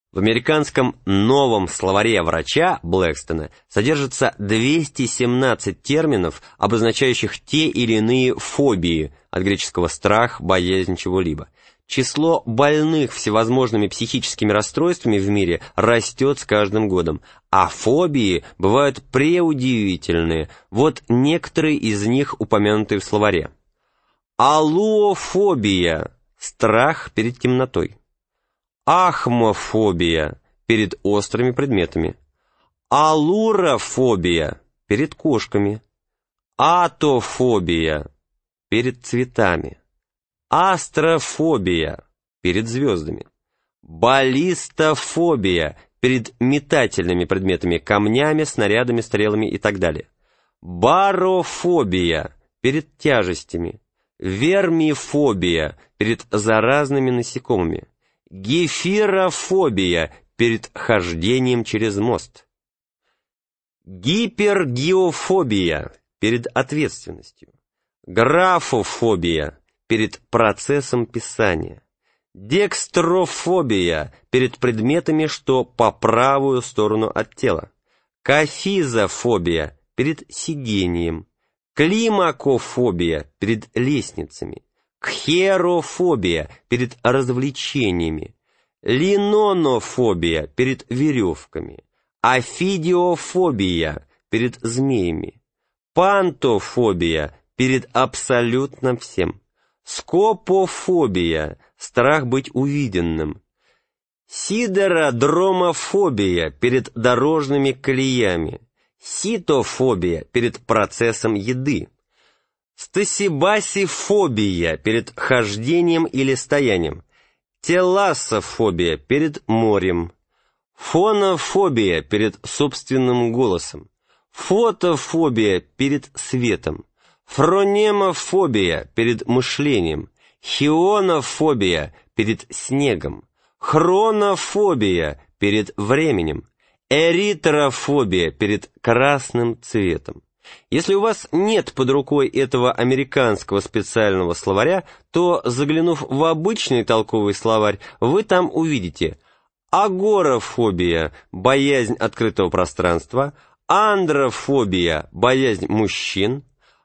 В американском новом словаре врача Блэкстона содержится 217 терминов, обозначающих те или иные фобии, от греческого «страх», «боязнь» чего-либо. Число больных всевозможными психическими расстройствами в мире растет с каждым годом, а фобии бывают преудивительные. Вот некоторые из них упомянуты в словаре. Аллуофобия – страх перед темнотой. Ахмофобия – перед острыми предметами. Алурофобия – перед кошками. Атофобия – перед цветами. Астрофобия – перед звездами. Баллистофобия – перед метательными предметами, камнями, снарядами, стрелами и так далее. Барофобия – перед тяжестями. Вермифобия – перед заразными насекомыми. Гефирофобия – перед хождением через мост. Гипергеофобия – перед ответственностью. Графофобия – перед процессом писания. Декстрофобия – перед предметами, что по правую сторону от тела. Кафизофобия – перед сидением. Климакофобия – перед лестницами. Кхерофобия – перед развлечениями. Линонофобия – перед веревками. Афидиофобия – перед змеями. Пантофобия – перед абсолютно всем. Скопофобия – страх быть увиденным. Сидеродромофобия – перед дорожными колеями. Ситофобия – перед процессом еды. Стасибасифобия – перед хождением или стоянием. Теласофобия – перед морем. Фонофобия – перед собственным голосом. Фотофобия – перед светом. Фронемофобия – перед мышлением. Хионофобия – перед снегом. Хронофобия – перед временем. Эритрофобия – перед красным цветом. Если у вас нет под рукой этого американского специального словаря, то, заглянув в обычный толковый словарь, вы там увидите агорафобия – боязнь открытого пространства, андрофобия – боязнь мужчин,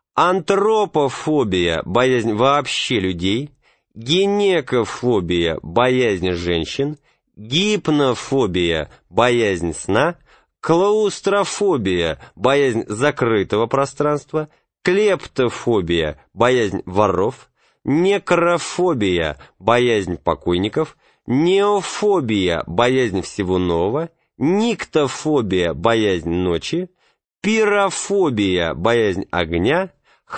антропофобия – боязнь вообще людей, гинекофобия – боязнь женщин, гипнофобия – боязнь сна, клаустрофобия – боязнь закрытого пространства, клептофобия – боязнь воров, некрофобия – боязнь покойников, неофобия – боязнь всего нового, никтофобия – боязнь ночи, пирофобия – боязнь огня,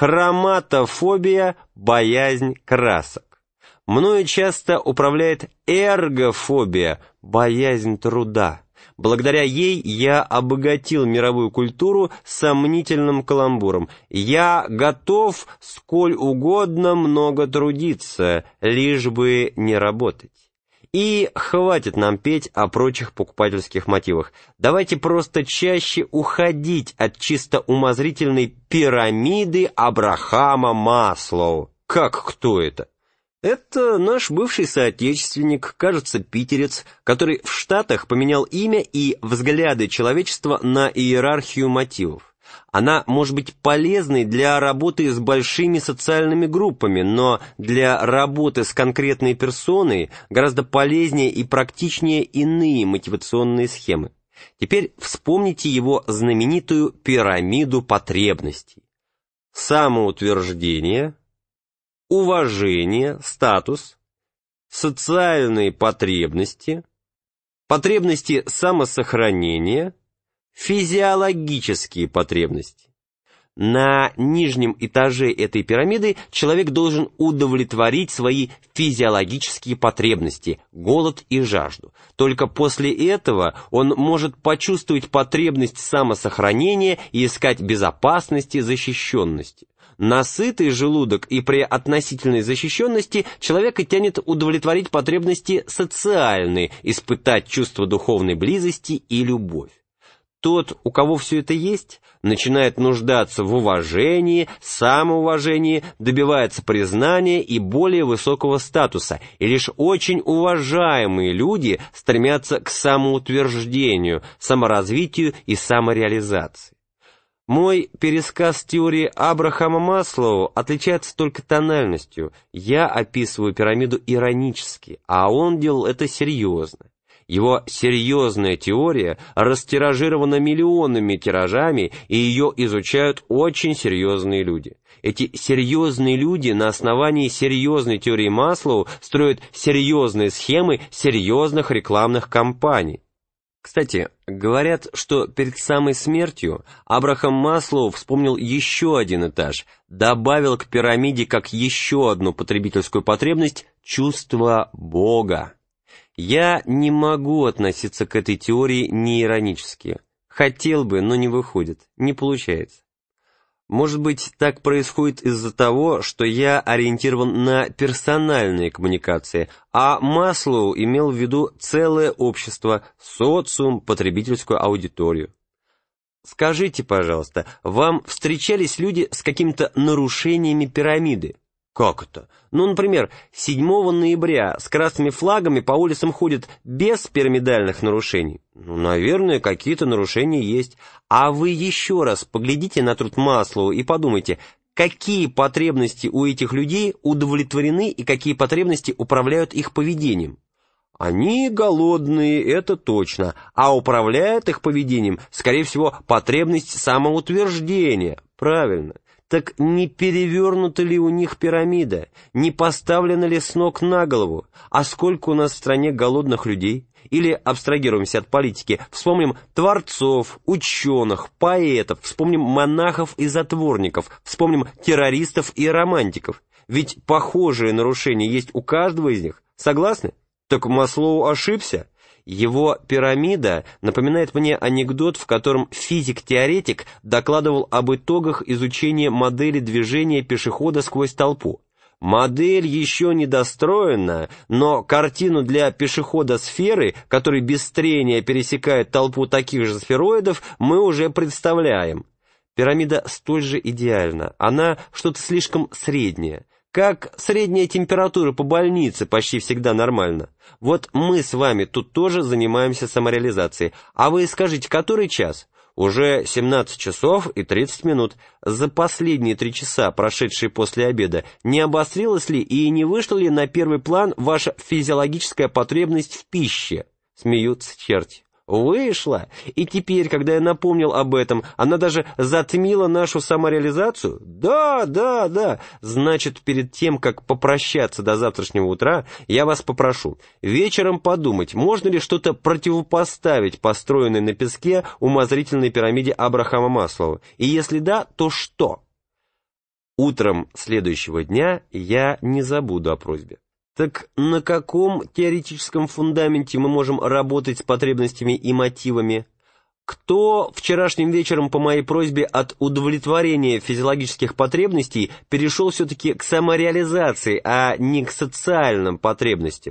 хроматофобия – боязнь красок. Мною часто управляет эргофобия – боязнь труда. Благодаря ей я обогатил мировую культуру сомнительным каламбуром. Я готов сколь угодно много трудиться, лишь бы не работать. И хватит нам петь о прочих покупательских мотивах. Давайте просто чаще уходить от чисто умозрительной пирамиды Абрахама Маслоу. Как кто это? Это наш бывший соотечественник, кажется, питерец, который в Штатах поменял имя и взгляды человечества на иерархию мотивов. Она может быть полезной для работы с большими социальными группами, но для работы с конкретной персоной гораздо полезнее и практичнее иные мотивационные схемы. Теперь вспомните его знаменитую пирамиду потребностей. Самоутверждение, уважение, статус, социальные потребности, потребности самосохранения, физиологические потребности. На нижнем этаже этой пирамиды человек должен удовлетворить свои физиологические потребности, голод и жажду. Только после этого он может почувствовать потребность самосохранения и искать безопасности, защищенности. На сытый желудок и при относительной защищенности человека тянет удовлетворить потребности социальные, испытать чувство духовной близости и любовь. тот, у кого все это есть, начинает нуждаться в уважении, самоуважении, добивается признания и более высокого статуса, и лишь очень уважаемые люди стремятся к самоутверждению, саморазвитию и самореализации. Мой пересказ теории Абрахама Маслоу отличается только тональностью. Я описываю пирамиду иронически, а он делал это серьезно. Его серьезная теория растиражирована миллионными тиражами, и ее изучают очень серьезные люди. Эти серьезные люди на основании серьезной теории Маслоу строят серьезные схемы серьезных рекламных кампаний. Кстати, говорят, что перед самой смертью Абрахам Маслоу вспомнил еще один этаж, добавил к пирамиде как еще одну потребительскую потребность чувство Бога. Я не могу относиться к этой теории неиронически. Хотел бы, но не выходит, не получается. Может быть, так происходит из-за того, что я ориентирован на персональные коммуникации, а Маслоу имел в виду целое общество, социум, потребительскую аудиторию. Скажите, пожалуйста, вам встречались люди с какими-то нарушениями пирамиды? Как это? Ну, например, 7 ноября с красными флагами по улицам ходят без пирамидальных нарушений. Ну, наверное, какие-то нарушения есть. А вы еще раз поглядите на труд Маслоу и подумайте, какие потребности у этих людей удовлетворены и какие потребности управляют их поведением. Они голодные, это точно, а управляет их поведением, скорее всего, потребность самоутверждения. Правильно. Так не перевернута ли у них пирамида, не поставлена ли с ног на голову, а сколько у нас в стране голодных людей? Или абстрагируемся от политики, вспомним творцов, ученых, поэтов, вспомним монахов и затворников, вспомним террористов и романтиков. Ведь похожие нарушения есть у каждого из них, согласны? Так Маслоу ошибся. Его пирамида напоминает мне анекдот, в котором физик-теоретик докладывал об итогах изучения модели движения пешехода сквозь толпу. Модель еще не достроена, но картину для пешехода сферы, который без трения пересекает толпу таких же сфероидов, мы уже представляем. Пирамида столь же идеальна, она что-то слишком среднее. Как средняя температура по больнице почти всегда нормально. Вот мы с вами тут тоже занимаемся самореализацией. А вы скажите, который час? Уже 17 часов и 30 минут. За последние 3 часа, прошедшие после обеда, не обострилась ли и не вышла ли на первый план ваша физиологическая потребность в пище? Смеются черти. Вышла, и теперь, когда я напомнил об этом, она даже затмила нашу самореализацию? Да, значит, перед тем, как попрощаться до завтрашнего утра, я вас попрошу вечером подумать, можно ли что-то противопоставить построенной на песке умозрительной пирамиде Абрахама Маслоу, и если да, то что? Утром следующего дня я не забуду о просьбе. Так на каком теоретическом фундаменте мы можем работать с потребностями и мотивами? Кто вчерашним вечером по моей просьбе от удовлетворения физиологических потребностей перешел все-таки к самореализации, а не к социальным потребностям?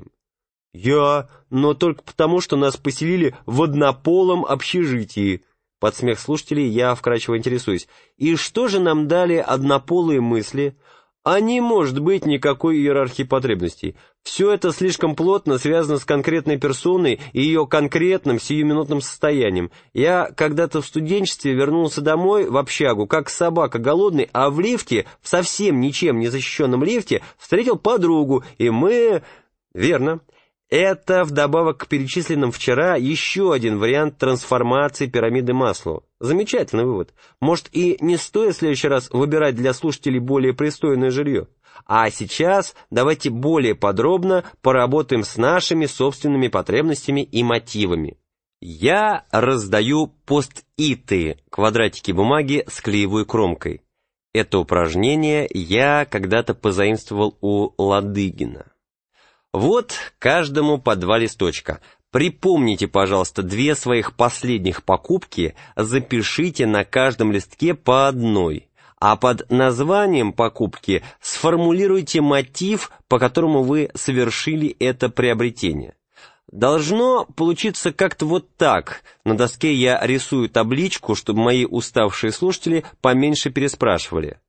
Я, но только потому, что нас поселили в однополом общежитии. Под смех слушателей я вкратчиво интересуюсь. И что же нам дали однополые мысли? А не может быть никакой иерархии потребностей. Все это слишком плотно связано с конкретной персоной и ее конкретным сиюминутным состоянием. Я когда-то в студенчестве вернулся домой в общагу, как собака голодный, а в лифте, в совсем ничем не защищенном лифте, встретил подругу, и мы... Верно. Это, вдобавок к перечисленным вчера, еще один вариант трансформации пирамиды Маслоу. Замечательный вывод. Может, и не стоит в следующий раз выбирать для слушателей более пристойное жилье. А сейчас давайте более подробно поработаем с нашими собственными потребностями и мотивами. Я раздаю пост-иты, квадратики бумаги с клеевой кромкой. Это упражнение я когда-то позаимствовал у Ладыгина. Вот каждому по 2 листочка. Припомните, пожалуйста, 2 своих последних покупки, запишите на каждом листке по одной, а под названием покупки сформулируйте мотив, по которому вы совершили это приобретение. Должно получиться как-то вот так. На доске я рисую табличку, чтобы мои уставшие слушатели поменьше переспрашивали.